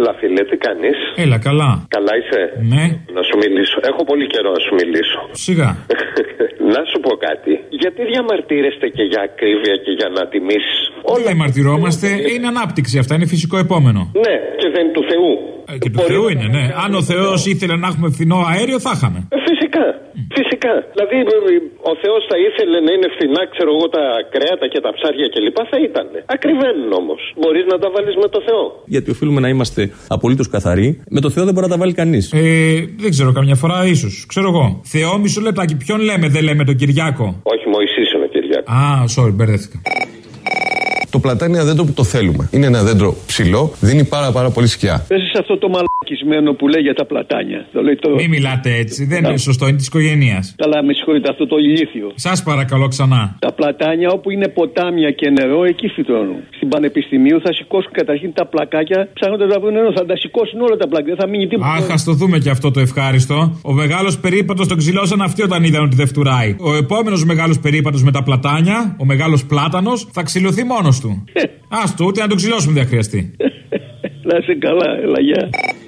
Έλα, φίλε, τι κάνεις? Έλα, καλά. Καλά είσαι? Ναι. Να σου μιλήσω. Έχω πολύ καιρό να σου μιλήσω. Σιγά. Να σου πω κάτι. Γιατί διαμαρτύρεστε και για ακρίβεια και για να τιμήσεις? Όλα διαμαρτυρόμαστε. Είναι ανάπτυξη αυτά. Είναι φυσικό επόμενο. Ναι, και δεν του Θεού. Και του Θεού είναι, ναι. Αν ο Θεός ήθελε να έχουμε φθηνό αέριο, θα είχαμε. Φυσικά. Φυσικά. Δηλαδή, ο Θεός θα ήθελε να είναι φθηνά, ξέρω εγώ, τα κρέατα και τα ψάρια κλπ. Θα ήταν. Ακριβένουν όμως. Μπορείς να τα βάλεις με το Θεό. Γιατί οφείλουμε να είμαστε απολύτως καθαροί. Με το Θεό δεν μπορεί να τα βάλει κανείς. Δεν ξέρω, καμιά φορά ίσως. Ξέρω εγώ. Θεό, μισό λεπτάκι. Ποιον λέμε, δεν λέμε τον Κυριάκο? Όχι, Μωυσής είναι ο Κυριάκο. Sorry, μπερδεύτηκα. Το πλατάνι είναι ένα δέντρο που το θέλουμε. Είναι ένα δέντρο ψηλό, δίνει πάρα πολύ σκιά. Πες σε αυτό το μαλακισμένο που λέει για τα πλατάνια. Μην μιλάτε έτσι, δεν είναι σωστό, είναι της οικογένειας. Καλά, με συγχωρείτε, αυτό το ηλίθιο. Σας παρακαλώ ξανά. Τα πλατάνια όπου είναι ποτάμια και νερό, εκεί φυτρώνουν. Στην Πανεπιστημίου θα σηκώσουν καταρχήν τα πλακάκια, ψάχνοντας να βρουν νερό. Θα τα σηκώσουν όλα τα πλακάκια, δεν θα μείνει τίποτα. Αχ, ας το δούμε και αυτό το ευχάριστο. Ο μεγάλος περίπατος τον ξυλώσαν αυτοί όταν είδαν ότι δεν φτουράει. Ο επόμενος μεγάλος περίπατος με τα πλατάνια, ο μεγάλος πλάτανος, θα ξυλωθεί μόνος του. Άστο, ούτε να τον ξυλώσουμε δεν χρειαστεί. Να είσαι καλά, έλα, γεια.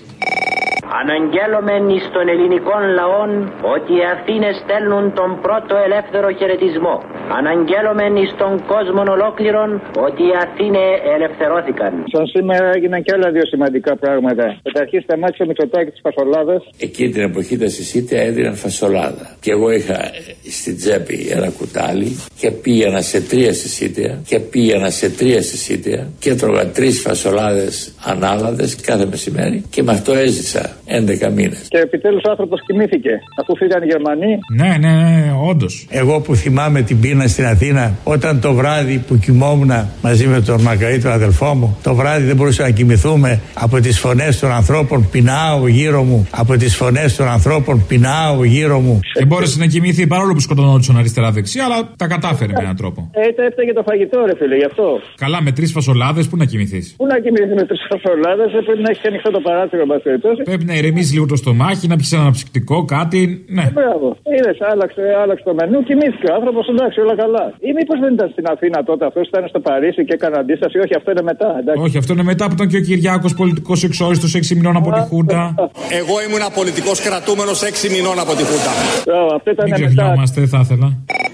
Αναγγέλωμεν εις των ελληνικών λαών ότι οι Αθήνες στέλνουν τον πρώτο ελεύθερο χαιρετισμό. Αναγγέλωμεν εις τον κόσμο ολόκληρον ότι οι Αθήνες ελευθερώθηκαν. Σαν σήμερα έγιναν και άλλα δύο σημαντικά πράγματα. Καταρχήν σταμάτησε ο Μητσοτάκης τις φασολάδες. Εκείνη την εποχή τα συσίτια έδιναν φασολάδα. Και εγώ είχα στην τσέπη ένα κουτάλι και πήγαινα σε 3 συσίτια και πήγαινα σε 3 συσίτια και έτρωγα 3 φασολάδες ανάλαδες κάθε μεσημέρι και με αυτό έζησα 11 μήνες. Και επιτέλους ο άνθρωπος κοιμήθηκε αφού φύγαν οι Γερμανοί. Ναι, όντως. Εγώ που θυμάμαι την πείνα στην Αθήνα, όταν το βράδυ που κοιμόμουν μαζί με τον Μαργαρίτη, τον αδελφό μου, το βράδυ δεν μπορούσαμε να κοιμηθούμε από τις φωνές των ανθρώπων, πεινάω γύρω μου. Από τις φωνές των ανθρώπων, πεινάω γύρω μου. Και μπόρεσε να κοιμηθεί παρόλο που σκοτωνόντουσαν αριστερά-δεξιά, αλλά τα κατάφερε με έναν τρόπο. Έφταιγε το φαγητό, ρε φίλε, γι' αυτό. Καλά, με 3 φασολάδες, πού να κοιμηθείς? Πού να κοιμηθείς με 3 φασολάδες, πρέπει να έχεις ανοιχτό το παράθυρο, μπας περιπτώσει. Πρέπει να ηρεμήσει λίγο το στομάχι, να πιεις ένα αναψυκτικό, κάτι. Ναι. Μπράβο. Είδες, άλλαξε το μενού, κοιμήθηκε ο άνθρωπος, εντάξει, όλα καλά. Ή μήπως δεν ήταν στην Αθήνα τότε, αυτός ήταν στο Παρίσι και έκανε αντίσταση? Όχι, αυτό είναι μετά. Εντάξει. Όχι, αυτό είναι μετά που ήταν και ο Κυριάκος πολιτικός εξόριστος 6 μηνών από τη Χούντα. Εγώ ήμουν πολιτικός κρατούμενος 6 μηνών από τη Χούντα. Μην ξεχνιόμαστε, θα ήθελα.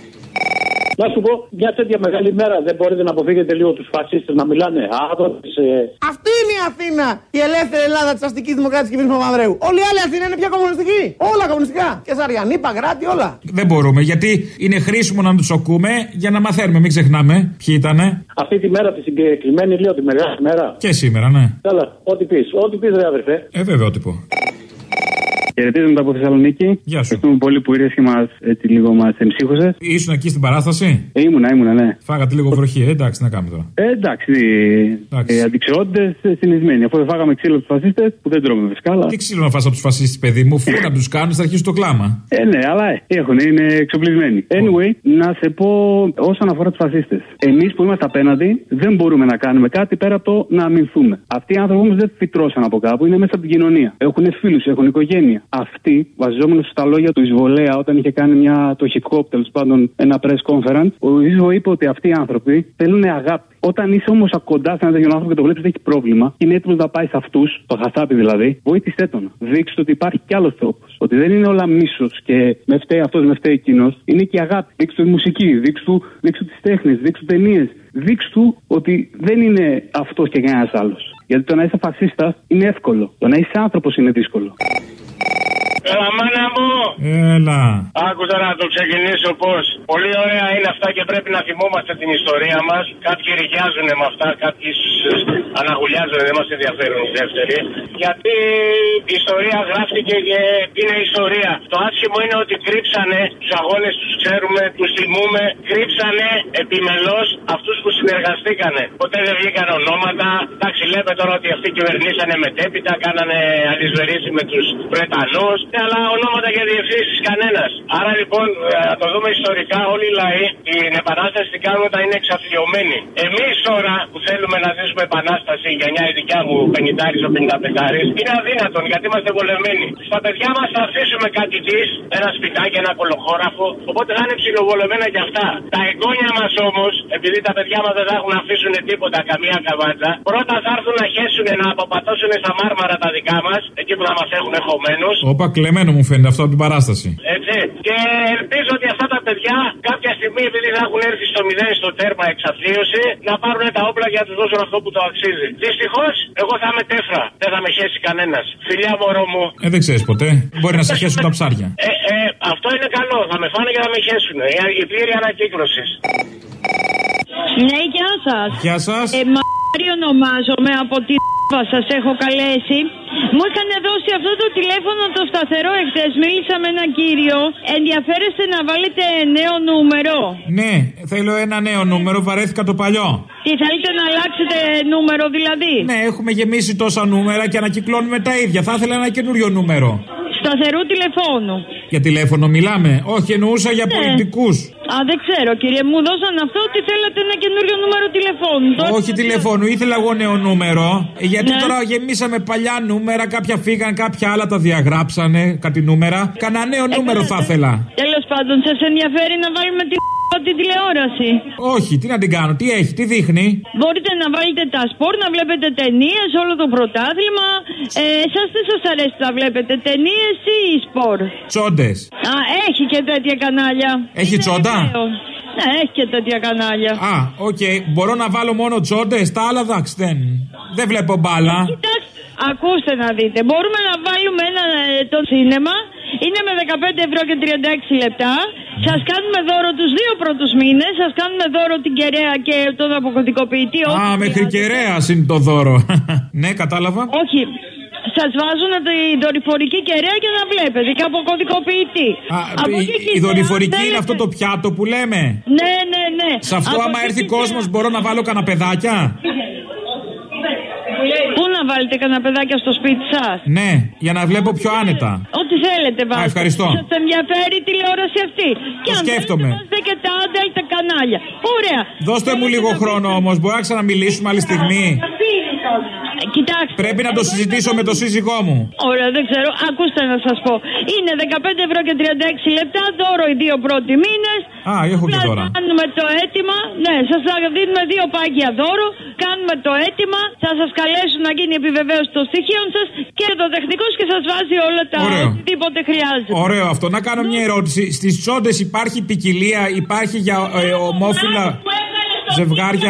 Να σου πω, μια τέτοια μεγάλη μέρα δεν μπορείτε να αποφύγετε λίγο τους φασίστες να μιλάνε Αυτή είναι η Αθήνα, η ελεύθερη Ελλάδα της αστικής δημοκρατίας κυβέρνησης Παπανδρέου. Όλη η άλλη Αθήνα είναι πια κομμουνιστική. Όλα κομμουνιστικά. Και Σαριανή, Παγκράτη, όλα. Δεν μπορούμε, γιατί είναι χρήσιμο να τους ακούμε για να μαθαίνουμε. Μην ξεχνάμε ποιοι ήτανε. Αυτή τη μέρα, τη συγκεκριμένη, λέω τη μεγάλη μέρα. Και σήμερα, ναι. Καλά, ό,τι πεις, ρε αδερφέ. Βέβαια, ό,τι πω. Χαιρετίζομαι από Θεσσαλονίκη. Γεια σου. Ευχαριστούμε πολύ που ήρθες και μας εμψύχωσες. Ήσουν εκεί στην παράσταση? Ήμουνα, ναι. Φάγατε λίγο βροχή, εντάξει, να κάνουμε τώρα. Εντάξει. Αντιξιότητες συνηθισμένοι. Αφού δεν φάγαμε ξύλο από τους φασίστες, που δεν τρώμε φυσικά. Τι ξύλο να φας από τους φασίστες, παιδί μου, φού να τους κάνεις, θα αρχίσει το κλάμα. Ναι, αλλά είναι εξοπλισμένοι. Anyway, να σε πω όσον αφορά τους φασίστες. Εμείς που είμαστε απέναντι, δεν μπορούμε να κάνουμε κάτι πέρα από το να αμυνθούμε. Αυτοί οι άνθρωποι όμως δεν φυτρώσαν από κάπου, είναι μέσα από την κοινωνία. Έχουν φίλους, έχουν οικογένεια. Αυτοί, βασιζόμενοι στα λόγια του Εισβολέα, όταν είχε κάνει το hip-hop, τέλος πάντων, ένα press conference, ο Εισβο είπε ότι αυτοί οι άνθρωποι θέλουν αγάπη. Όταν είσαι όμως κοντά σε έναν τέτοιον άνθρωπο και το βλέπεις ότι έχει πρόβλημα, είναι έτοιμος να πάει σε αυτούς, το χαστάπι δηλαδή, βοήθησέ τον. Δείξτε ότι υπάρχει κι άλλος τρόπος. Ότι δεν είναι όλα μίσος και με φταίει αυτός, με φταίει εκείνος. Είναι και η αγάπη. Δείξτε τη μουσική, δείξτε τις τέχνες, δείξτε ταινίες. Δείξτε ότι δεν είναι αυτός και κανένας άλλος. Γιατί το να είσαι φασίστας είναι εύκολο. Το να είσαι άνθρωπος είναι δύσκολο. Έλα, μάνα μου! Έλα! Άκουσα να το ξεκινήσω πως. Πολύ ωραία είναι αυτά και πρέπει να θυμόμαστε την ιστορία μας. Κάποιοι ρηγιάζουν με αυτά, κάποιοι αναγουλιάζουν, δεν μας ενδιαφέρουν οι δεύτεροι. Γιατί η ιστορία γράφτηκε και είναι ιστορία. Το άσχημο είναι ότι κρύψανε τους αγώνες, τους ξέρουμε, τους θυμούμε. Κρύψανε επιμελώς αυτούς που συνεργαστήκανε. Ποτέ δεν βγήκαν ονόματα. Εντάξει, λέμε τώρα ότι αυτοί κυβερνήσανε μετέπειτα, κάνανε αλυσβερίσι με τους Βρετανούς. αλλά ονόματα και διευθύνσεις κανένας. Άρα λοιπόν, να το δούμε ιστορικά, όλοι οι λαοί την επανάσταση την κάνουν όταν είναι εξαθλιωμένοι. Εμείς τώρα που θέλουμε να ζήσουμε επανάσταση, η γενιά η δικιά μου, 50 ο 55, είναι αδύνατον γιατί είμαστε βολεμένοι. Στα παιδιά μας θα αφήσουμε κάτι της, ένα σπιτάκι, ένα κολοχώραφο, οπότε θα είναι ψιλοβολεμένα κι αυτά. Τα εγγόνια μας όμως, επειδή τα παιδιά μας δεν θα έχουν να αφήσουν τίποτα, καμία καβάτσα, πρώτα θα έρθουν να χέσουν, να αποπατώσουν στα μάρμαρα τα δικά μας, εκεί που θα μας έχουν εχωμένους. Όπα, κλεμμένο μου φαίνεται αυτό από την παράσταση. Έτσι. Και ελπίζω ότι αυτά τα παιδιά κάποια στιγμή, επειδή θα έχουν έρθει στο 0 στο τέρμα εξαθλίωση, να πάρουν τα όπλα για να τους δώσουν αυτό που το αξίζει. Δυστυχώς, εγώ θα είμαι τέφρα. Δεν θα με χέσει κανένας. Φιλιά, μωρό μου. Δεν ξέρεις ποτέ. Μπορεί να σε χέσουν τα ψάρια. Αυτό είναι καλό. Θα με φάνε και θα με χέσουν. Η πλήρη ανακύκλωση. Ναι, γεια σας. Γεια σας. Μάρη ονομάζομαι, από τη σας έχω καλέσει. Μου είχαν δώσει αυτό το τηλέφωνο το σταθερό εχθές. Μίλησα με έναν κύριο. Ενδιαφέρεστε να βάλετε νέο νούμερο? Ναι, θέλω ένα νέο νούμερο. Βαρέθηκα το παλιό. Τι θέλετε να αλλάξετε νούμερο δηλαδή? Ναι, έχουμε γεμίσει τόσα νούμερα και ανακυκλώνουμε τα ίδια. Θα ήθελα ένα καινούριο νούμερο. Σταθερού τηλεφώνου. Για τηλέφωνο μιλάμε? Όχι, εννοούσα για πολιτικούς. Α, δεν ξέρω κύριε, μου δώσαν αυτό ότι θέλατε ένα καινούριο νούμερο τηλεφώνου. Όχι τηλεφώνου, ήθελα εγώ νέο νούμερο. Γιατί τώρα γεμίσαμε παλιά νούμερα, κάποια φύγαν, κάποια άλλα τα διαγράψανε, κάτι νούμερα. Κανένα νέο νούμερο θα ήθελα. Τέλος πάντων, σας ενδιαφέρει να βάλουμε την τηλεόραση? Όχι, τι να την κάνω, τι έχει, τι δείχνει? Μπορείτε να βάλετε τα σπορ, να βλέπετε ταινίες, όλο το πρωτάθλημα. Εσάς δεν σας αρέσει να βλέπετε ταινίες ή σπορ? Τσόντες. Α, έχει και τέτοια κανάλια. Έχει τσόντα? Ναι, έχει και τέτοια κανάλια. Α, οκ. Μπορώ να βάλω μόνο τσόντες, τα άλλα εντάξει δεν βλέπω μπάλα. Κοιτάξτε, ακούστε να δείτε. Μπορούμε να βάλουμε το σίνεμα. Είναι με 15 ευρώ και 36 λεπτά. Σας κάνουμε δώρο τους 2 πρώτους μήνες. Σας κάνουμε δώρο την κεραία και τον αποκωδικοποιητή. Α, μέχρι κεραίας είναι το δώρο. Ναι, κατάλαβα. Όχι. Σας βάζουν τη δορυφορική κεραία και να βλέπετε και αποκωδικοποιητή. Η δορυφορική είναι αυτό το πιάτο που λέμε? Ναι. Σε αυτό άμα έρθει κόσμος μπορώ να βάλω καναπεδάκια? Πού να βάλετε καναπεδάκια στο σπίτι σας? Ναι, για να βλέπω πιο άνετα. Ό,τι θέλετε βάλτε. Ευχαριστώ. Σας ενδιαφέρει η τηλεόραση αυτή? Και αν σκέφτομαι. Θέλετε και τα άντελτα κανάλια. Ωραία. Δώστε μου λίγο χρόνο όμως, μπορεί να ξαναμιλήσουμε άλλη στιγμή? Κοιτάξτε. Πρέπει να το συζητήσω με το σύζυγό μου. Ωραία, δεν ξέρω. Ακούστε να σας πω. Είναι 15 ευρώ και 36 λεπτά. Δώρο οι 2 πρώτοι μήνες. Α, έχω και δώρα. Κάνουμε το αίτημα. Ναι, σας δίνουμε 2 πάγια δώρο. Κάνουμε το αίτημα. Θα σας καλέσουν να γίνει επιβεβαίωση των στοιχείων σας και το τεχνικός και σας βάζει όλα τα οτιδήποτε χρειάζεται. Ωραίο αυτό. Να κάνω μια ερώτηση. Στις τσόντες υπάρχει ποικιλία, υπάρχει για ομόφυλα ζευγάρια?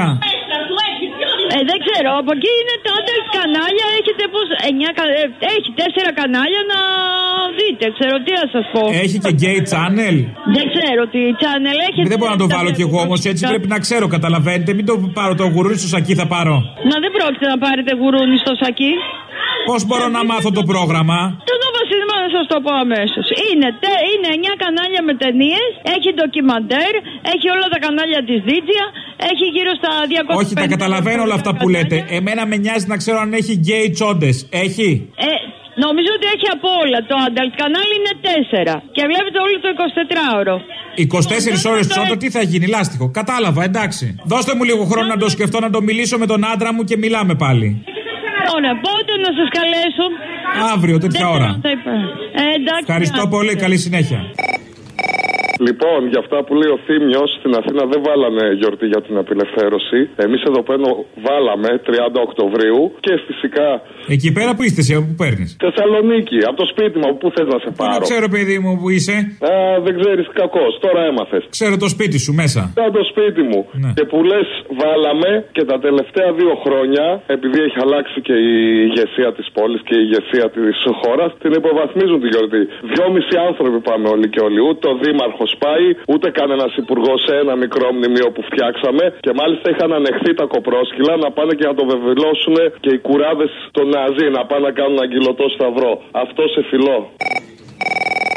Δεν ξέρω, από εκεί είναι τα adult κανάλια. Έχετε πώς, έχει 4 κανάλια να δείτε. Ξέρω τι να σας πω. Έχει και gay channel? Δεν ξέρω τι channel έχει. Δεν μπορώ να το βάλω κι εγώ όμως, έτσι πρέπει να ξέρω, καταλαβαίνετε. Μην το πάρω το γουρούνι στο σακί, θα πάρω. Μα δεν πρόκειται να πάρετε γουρούνι στο σακί. Πώς μπορώ να μάθω το πρόγραμμα? Το Nova Cinema να σας το πω αμέσως. Είναι 9 κανάλια με ταινίες, έχει ντοκιμαντέρ, έχει όλα τα κανάλια της Δίτζια, έχει γύρω στα 200. Όχι, τα καταλαβαίνω όλα αυτά που λέτε. Εμένα με νοιάζει να ξέρω αν έχει γκέι τσόντες. Έχει? Νομίζω ότι έχει από όλα. Το adult κανάλι είναι 4 και βλέπετε όλο το 24ωρο. 24 ώρες τσόντα, τι θα γίνει, λάστιχο. Κατάλαβα, εντάξει. Δώστε μου λίγο χρόνο να το σκεφτώ, να το μιλήσω με τον άντρα μου και μιλάμε πάλι. Ωραία, πότε να σας καλέσω? Αύριο, τέτοια ώρα. Εντάξει. Ευχαριστώ πολύ, καλή συνέχεια. Λοιπόν, για αυτά που λέει ο Θήμιος, στην Αθήνα δεν βάλανε γιορτή για την απελευθέρωση. Εμείς εδώ πέρα βάλαμε 30 Οκτωβρίου και φυσικά. Εκεί πέρα που είστε, εσύ, από πού παίρνεις? Θεσσαλονίκη, από το σπίτι μου, από πού θες να σε πάρω? Δεν ξέρω, παιδί μου, που είσαι. Δεν ξέρεις, κακός, τώρα έμαθες. Ξέρω το σπίτι σου μέσα. Το σπίτι μου. Ναι. Και που λες, βάλαμε και τα τελευταία 2 χρόνια, επειδή έχει αλλάξει και η ηγεσία της πόλης και η ηγεσία της χώρας, την υποβαθμίζουν τη γιορτή. 2,5 άνθρωποι πάμε όλοι και όλοι. Ούτε ο δήμαρχος πάει, ούτε κανένας υπουργός σε ένα μικρό μνημείο που φτιάξαμε. Και μάλιστα είχαν ανεχθεί τα κοπρόσκυλα να πάνε και να το βεβαιώσουν και οι κουράδες των Ναζί να πάνε να κάνουν αγγυλωτό σταυρό. Αυτό σε φιλό.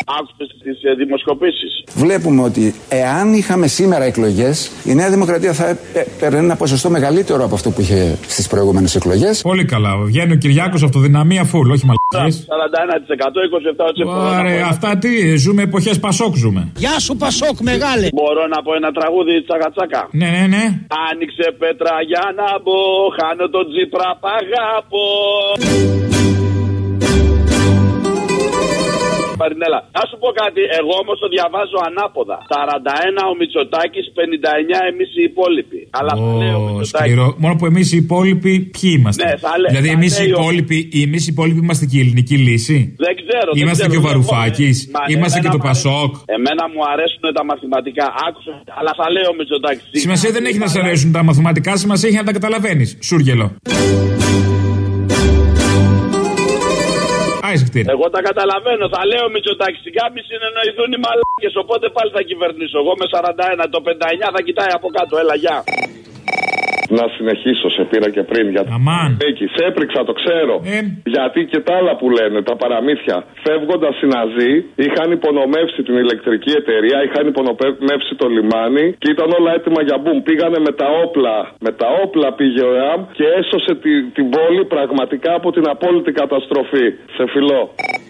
άκουσες τις δημοσκοπήσεις. Βλέπουμε ότι εάν είχαμε σήμερα εκλογές, η Νέα Δημοκρατία θα έπαιρνε ένα ποσοστό μεγαλύτερο από αυτό που είχε στις προηγούμενες εκλογές. Πολύ καλά. Βγαίνει ο Κυριάκος αυτοδυναμία φουλ, όχι μαλακίες. 41%, 27%. Ωραία, αυτά τι, ζούμε εποχές Πασόκ ζούμε. Γεια σου Πασόκ μεγάλε. Μπορώ να πω ένα τραγούδι τσακατσάκα. Ναι. Άνοιξε πέτρα για να μπω, χάνω τον Τσίπρα παγάπω. Μαρινέλα, να σου πω κάτι, εγώ όμως το διαβάζω ανάποδα. 41 ο Μητσοτάκης, 59 εμείς οι υπόλοιποι. Αλλά σκληρό. Μόνο που εμείς οι υπόλοιποι ποιοι είμαστε? Ναι, δηλαδή εμείς οι υπόλοιποι είμαστε και η ελληνική λύση. Δεν ξέρω. Είμαστε και ο Βαρουφάκης. Είμαστε και το Πασόκ. Εμένα μου αρέσουν τα μαθηματικά. Άκουσα, αλλά θα λέω ο Μητσοτάκης. Σημασία δεν έχει να σε αρέσουν τα μαθηματικά, σημασία έχει να τα καταλαβαίνεις. Σούργελο. Εγώ τα καταλαβαίνω, θα λέω Μητσοτάκης, σιγά μη συνεννοηθούν οι μαλάκες, οπότε πάλι θα κυβερνήσω. Εγώ με 41, το 59 θα κοιτάει από κάτω, έλα γεια. Να συνεχίσω, σε πήρα και πριν. Εκεί, σε έπριξα, το ξέρω. Γιατί και τα άλλα που λένε, τα παραμύθια. Φεύγοντας οι Ναζί, είχαν υπονομεύσει την ηλεκτρική εταιρεία, είχαν υπονομεύσει το λιμάνι και ήταν όλα έτοιμα για μπουμ. Πήγανε με τα όπλα. Με τα όπλα πήγε ο ΕΑΜ και έσωσε την πόλη πραγματικά από την απόλυτη καταστροφή. Σε φιλώ.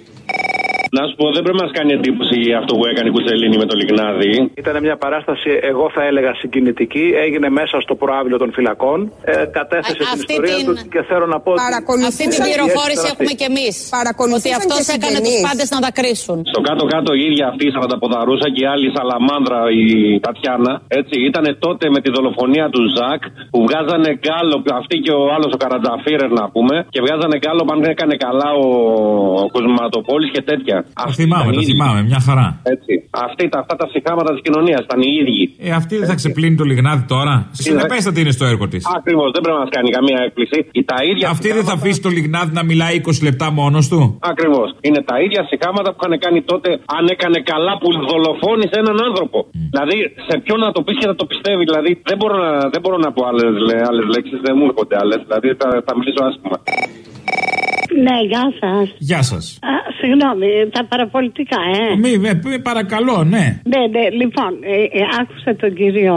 Να σου πω, δεν πρέπει να μας κάνει εντύπωση αυτό που έκανε η Κουτσελίνη με το Λιγνάδι. Ήταν μια παράσταση, εγώ θα έλεγα συγκινητική. Έγινε μέσα στο προάβλιο των φυλακών. Κατέθεσε την ιστορία του και θέλω να πω. Αυτή την πληροφόρηση έχουμε κι εμείς. Ότι αυτός έκανε τους πάντες να δακρύσουν. Στο κάτω-κάτω η ίδια αυτή η Σαββαταποδαρούσα και η άλλη Σαλαμάνδρα, η Τατιάνα. Έτσι, ήταν τότε με τη δολοφονία του Ζακ που βγάζανε γκάλο, αυτή και ο άλλος ο Καρατζαφίρερ να πούμε, και βγάζανε γκάλο αν έκανε καλά ο Κοσματοπόλης και τέτοια. Το θυμάμαι, μια χαρά. Έτσι. Αυτά τα συχάματα της κοινωνίας ήταν οι ίδιοι. Αυτή δεν θα ξεπλύνει το Λιγνάδι τώρα. Συνεπέστατη είναι στο έργο της. Ακριβώς, δεν πρέπει να μας κάνει καμία έκπληξη. Αυτή δεν θα αφήσει το Λιγνάδι να μιλάει 20 λεπτά μόνος του. Ακριβώς. Είναι τα ίδια συχάματα που είχαν κάνει τότε, αν έκανε καλά που δολοφόνησε έναν άνθρωπο. Δηλαδή, σε ποιον να το πει και θα το πιστεύει. Δηλαδή, δεν μπορώ να πω άλλες λέξεις, δεν μου έρχονται άλλες. Δηλαδή, θα μιλήσω άσχημα. Ναι, γεια σας. Γεια σας. Συγγνώμη, τα παραπολιτικά, παρακαλώ, ναι. Ναι, λοιπόν, άκουσα τον κύριο,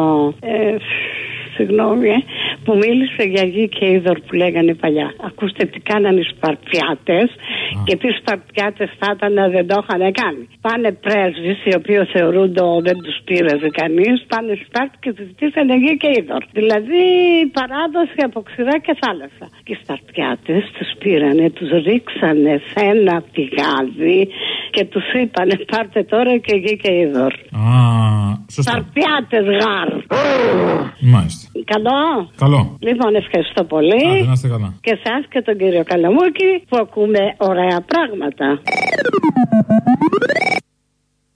συγγνώμη, που μίλησε για γη και είδωρ που λέγανε παλιά. Ακούστε τι κάνανε οι Σπαρτιάτες και τι Σπαρτιάτες θα ήταν να δεν το είχαν κάνει. Πάνε πρέσβεις οι οποίοι θεωρούνται δεν τους πήραζε κανείς, πάνε Σπάρτη και τους ζητήσανε γη και είδωρ. Δηλαδή η παράδοση από ξηρά και θάλασσα. Και οι Σπαρτιάτες τους πήρανε, τους ρίξανε σε ένα πηγάδι και τους είπανε πάρτε τώρα και γη και είδωρ. Σπαρτιάτες γάρ. Μάλιστα. Καλό. Λοιπόν, ευχαριστώ πολύ. Να είστε καλά. Και εσάς και τον κύριο Καλαμούκη που ακούμε ωραία πράγματα.